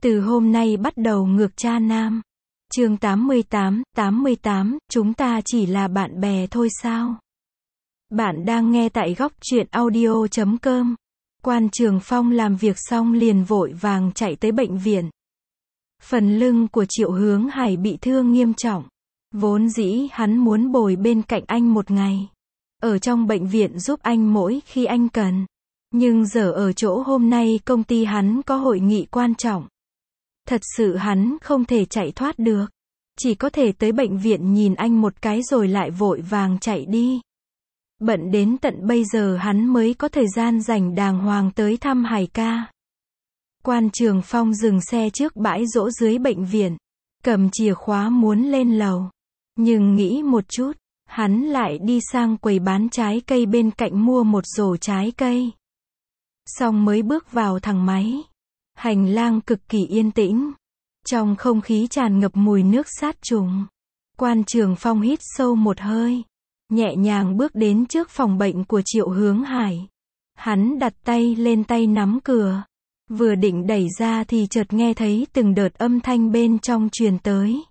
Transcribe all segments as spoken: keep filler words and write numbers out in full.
Từ hôm nay bắt đầu ngược cha nam. Chương tám mươi tám, tám mươi tám, chúng ta chỉ là bạn bè thôi sao? Bạn đang nghe tại góc truyện audio chấm com. Quan Trường Phong làm việc xong liền vội vàng chạy tới bệnh viện. Phần lưng của Triệu Hướng Hải bị thương nghiêm trọng. Vốn dĩ hắn muốn bồi bên cạnh anh một ngày. Ở trong bệnh viện giúp anh mỗi khi anh cần. Nhưng giờ ở chỗ hôm nay công ty hắn có hội nghị quan trọng. Thật sự hắn không thể chạy thoát được. Chỉ có thể tới bệnh viện nhìn anh một cái rồi lại vội vàng chạy đi. Bận đến tận bây giờ hắn mới có thời gian rảnh đàng hoàng tới thăm Hải ca. Quan Trường Phong dừng xe trước bãi đỗ dưới bệnh viện. Cầm chìa khóa muốn lên lầu. Nhưng nghĩ một chút, hắn lại đi sang quầy bán trái cây bên cạnh mua một rổ trái cây. Xong mới bước vào thang máy. Hành lang cực kỳ yên tĩnh. Trong không khí tràn ngập mùi nước sát trùng. Quan Trường Phong hít sâu một hơi. Nhẹ nhàng bước đến trước phòng bệnh của Triệu Hướng Hải. Hắn đặt tay lên tay nắm cửa. Vừa định đẩy ra thì chợt nghe thấy từng đợt âm thanh bên trong truyền tới.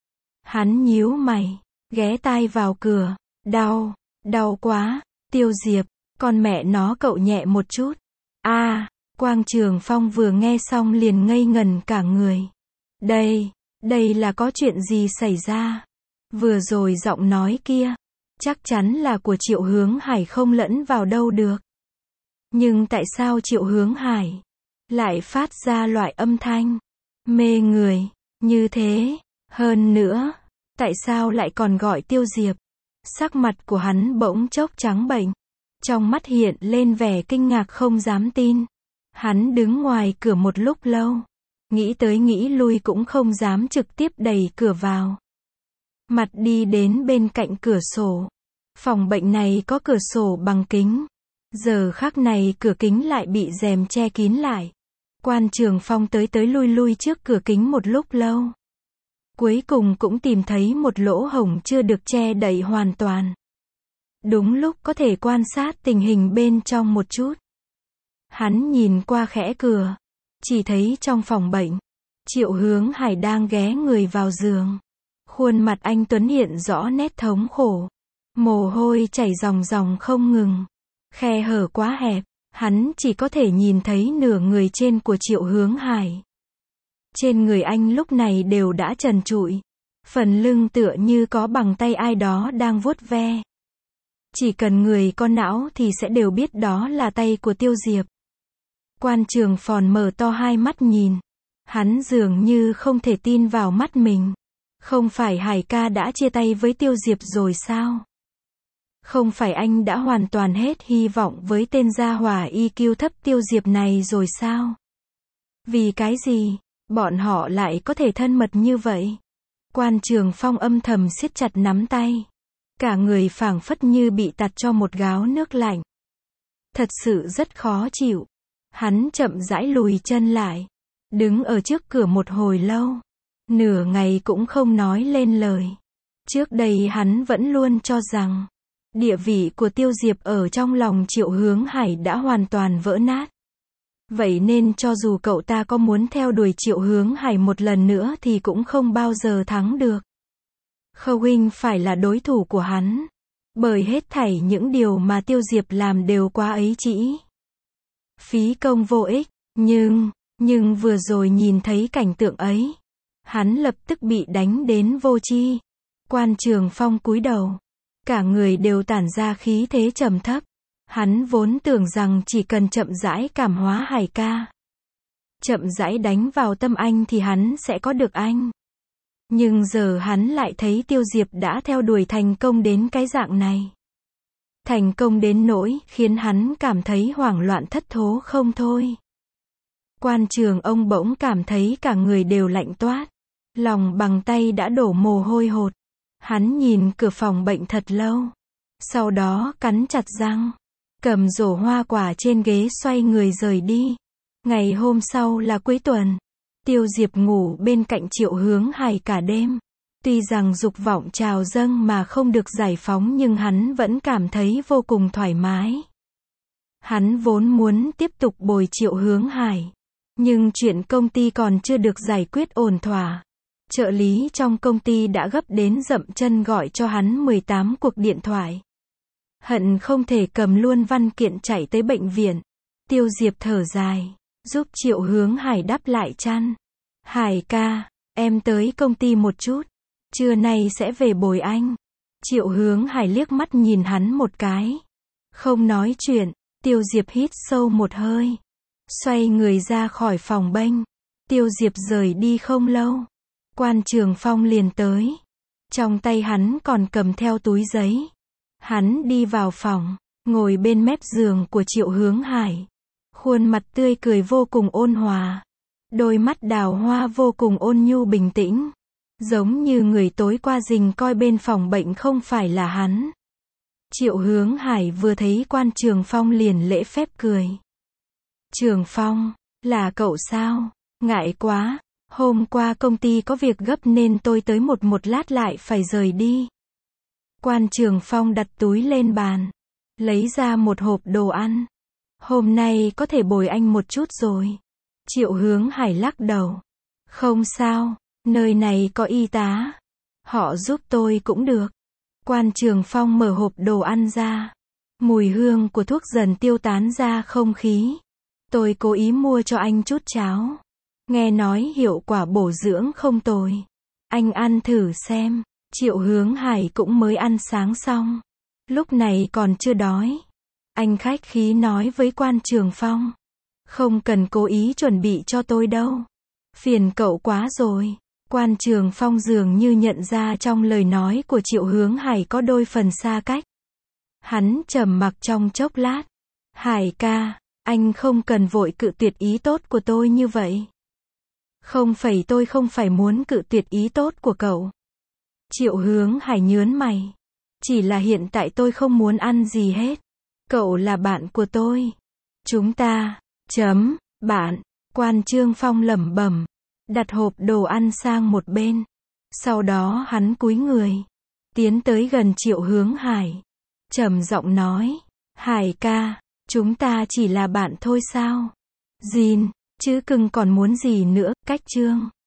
Hắn nhíu mày, ghé tai vào cửa. Đau, đau quá, Tiêu Diệp, con mẹ nó cậu nhẹ một chút. A, à, Quang Trường Phong vừa nghe xong liền ngây ngần cả người. Đây, đây là có chuyện gì xảy ra? Vừa rồi giọng nói kia, chắc chắn là của Triệu Hướng Hải không lẫn vào đâu được. Nhưng tại sao Triệu Hướng Hải lại phát ra loại âm thanh mê người như thế? Hơn nữa, tại sao lại còn gọi Tiêu Diệp? Sắc mặt của hắn bỗng chốc trắng bệch, trong mắt hiện lên vẻ kinh ngạc không dám tin. Hắn đứng ngoài cửa một lúc lâu, nghĩ tới nghĩ lui cũng không dám trực tiếp đẩy cửa vào. Mặt đi đến bên cạnh cửa sổ. Phòng bệnh này có cửa sổ bằng kính. Giờ khắc này cửa kính lại bị rèm che kín lại. Quan Trường Phong tới tới lui lui trước cửa kính một lúc lâu. Cuối cùng cũng tìm thấy một lỗ hổng chưa được che đậy hoàn toàn. Đúng lúc có thể quan sát tình hình bên trong một chút. Hắn nhìn qua khẽ cửa. Chỉ thấy trong phòng bệnh, Triệu Hướng Hải đang ghé người vào giường. Khuôn mặt anh tuấn hiện rõ nét thống khổ. Mồ hôi chảy ròng ròng không ngừng. Khe hở quá hẹp, hắn chỉ có thể nhìn thấy nửa người trên của Triệu Hướng Hải. Trên người anh lúc này đều đã trần trụi. Phần lưng tựa như có bàn tay ai đó đang vuốt ve. Chỉ cần người có não thì sẽ đều biết đó là tay của Tiêu Diệp. Quan Trường Phong mở to hai mắt nhìn. Hắn dường như không thể tin vào mắt mình. Không phải Hải ca đã chia tay với Tiêu Diệp rồi sao? Không phải anh đã hoàn toàn hết hy vọng với tên gia hỏa i kiu thấp Tiêu Diệp này rồi sao? Vì cái gì, bọn họ lại có thể thân mật như vậy? Quan Trường Phong âm thầm siết chặt nắm tay. Cả người phảng phất như bị tạt cho một gáo nước lạnh. Thật sự rất khó chịu. Hắn chậm rãi lùi chân lại. Đứng ở trước cửa một hồi lâu. Nửa ngày cũng không nói lên lời. Trước đây hắn vẫn luôn cho rằng địa vị của Tiêu Diệp ở trong lòng Triệu Hướng Hải đã hoàn toàn vỡ nát. Vậy nên cho dù cậu ta có muốn theo đuổi Triệu Hướng Hải một lần nữa thì cũng không bao giờ thắng được. Khâu huynh phải là đối thủ của hắn. Bởi hết thảy những điều mà Tiêu Diệp làm đều quá ấy chỉ. Phí công vô ích. Nhưng, nhưng vừa rồi nhìn thấy cảnh tượng ấy. Hắn lập tức bị đánh đến vô tri. Quan Trường Phong cúi đầu. Cả người đều tản ra khí thế trầm thấp. Hắn vốn tưởng rằng chỉ cần chậm rãi cảm hóa Hải ca. Chậm rãi đánh vào tâm anh thì hắn sẽ có được anh. Nhưng giờ hắn lại thấy Tiêu Diệp đã theo đuổi thành công đến cái dạng này. Thành công đến nỗi khiến hắn cảm thấy hoảng loạn thất thố không thôi. Quan Trường ông bỗng cảm thấy cả người đều lạnh toát. Lòng bàn tay đã đổ mồ hôi hột. Hắn nhìn cửa phòng bệnh thật lâu. Sau đó cắn chặt răng. Cầm rổ hoa quả trên ghế xoay người rời đi. Ngày hôm sau là cuối tuần. Tiêu Diệp ngủ bên cạnh Triệu Hướng Hải cả đêm. Tuy rằng dục vọng trào dâng mà không được giải phóng nhưng hắn vẫn cảm thấy vô cùng thoải mái. Hắn vốn muốn tiếp tục bồi Triệu Hướng Hải. Nhưng chuyện công ty còn chưa được giải quyết ổn thỏa. Trợ lý trong công ty đã gấp đến dậm chân gọi cho hắn mười tám cuộc điện thoại. Hận không thể cầm luôn văn kiện chạy tới bệnh viện. Tiêu Diệp thở dài, giúp Triệu Hướng Hải đắp lại chăn. Hải ca, em tới công ty một chút. Trưa nay sẽ về bồi anh. Triệu Hướng Hải liếc mắt nhìn hắn một cái. Không nói chuyện, Tiêu Diệp hít sâu một hơi. Xoay người ra khỏi phòng bênh. Tiêu Diệp rời đi không lâu. Quan Trường Phong liền tới. Trong tay hắn còn cầm theo túi giấy. Hắn đi vào phòng, ngồi bên mép giường của Triệu Hướng Hải. Khuôn mặt tươi cười vô cùng ôn hòa. Đôi mắt đào hoa vô cùng ôn nhu bình tĩnh. Giống như người tối qua rình coi bên phòng bệnh không phải là hắn. Triệu Hướng Hải vừa thấy Quan Trường Phong liền lễ phép cười. Trường Phong, là cậu sao? Ngại quá, hôm qua công ty có việc gấp nên tôi tới một một lát lại phải rời đi. Quan Trường Phong đặt túi lên bàn, lấy ra một hộp đồ ăn. Hôm nay có thể bồi anh một chút rồi. Triệu Hướng Hải lắc đầu. Không sao, nơi này có y tá. Họ giúp tôi cũng được. Quan Trường Phong mở hộp đồ ăn ra. Mùi hương của thuốc dần tiêu tán ra không khí. Tôi cố ý mua cho anh chút cháo. Nghe nói hiệu quả bổ dưỡng không tồi. Anh ăn thử xem. Triệu Hướng Hải cũng mới ăn sáng xong. Lúc này còn chưa đói. Anh khách khí nói với Quan Trường Phong. Không cần cố ý chuẩn bị cho tôi đâu. Phiền cậu quá rồi. Quan Trường Phong dường như nhận ra trong lời nói của Triệu Hướng Hải có đôi phần xa cách. Hắn trầm mặc trong chốc lát. Hải ca, anh không cần vội cự tuyệt ý tốt của tôi như vậy. Không phải tôi không phải muốn cự tuyệt ý tốt của cậu. Triệu Hướng Hải nhớn mày. Chỉ là hiện tại tôi không muốn ăn gì hết. Cậu là bạn của tôi. Chúng ta, chấm, bạn, Quan Trường Phong lẩm bẩm, đặt hộp đồ ăn sang một bên. Sau đó hắn cúi người, tiến tới gần Triệu Hướng Hải. Trầm giọng nói, Hải ca, chúng ta chỉ là bạn thôi sao? Gìn, chứ cưng còn muốn gì nữa, cách chương.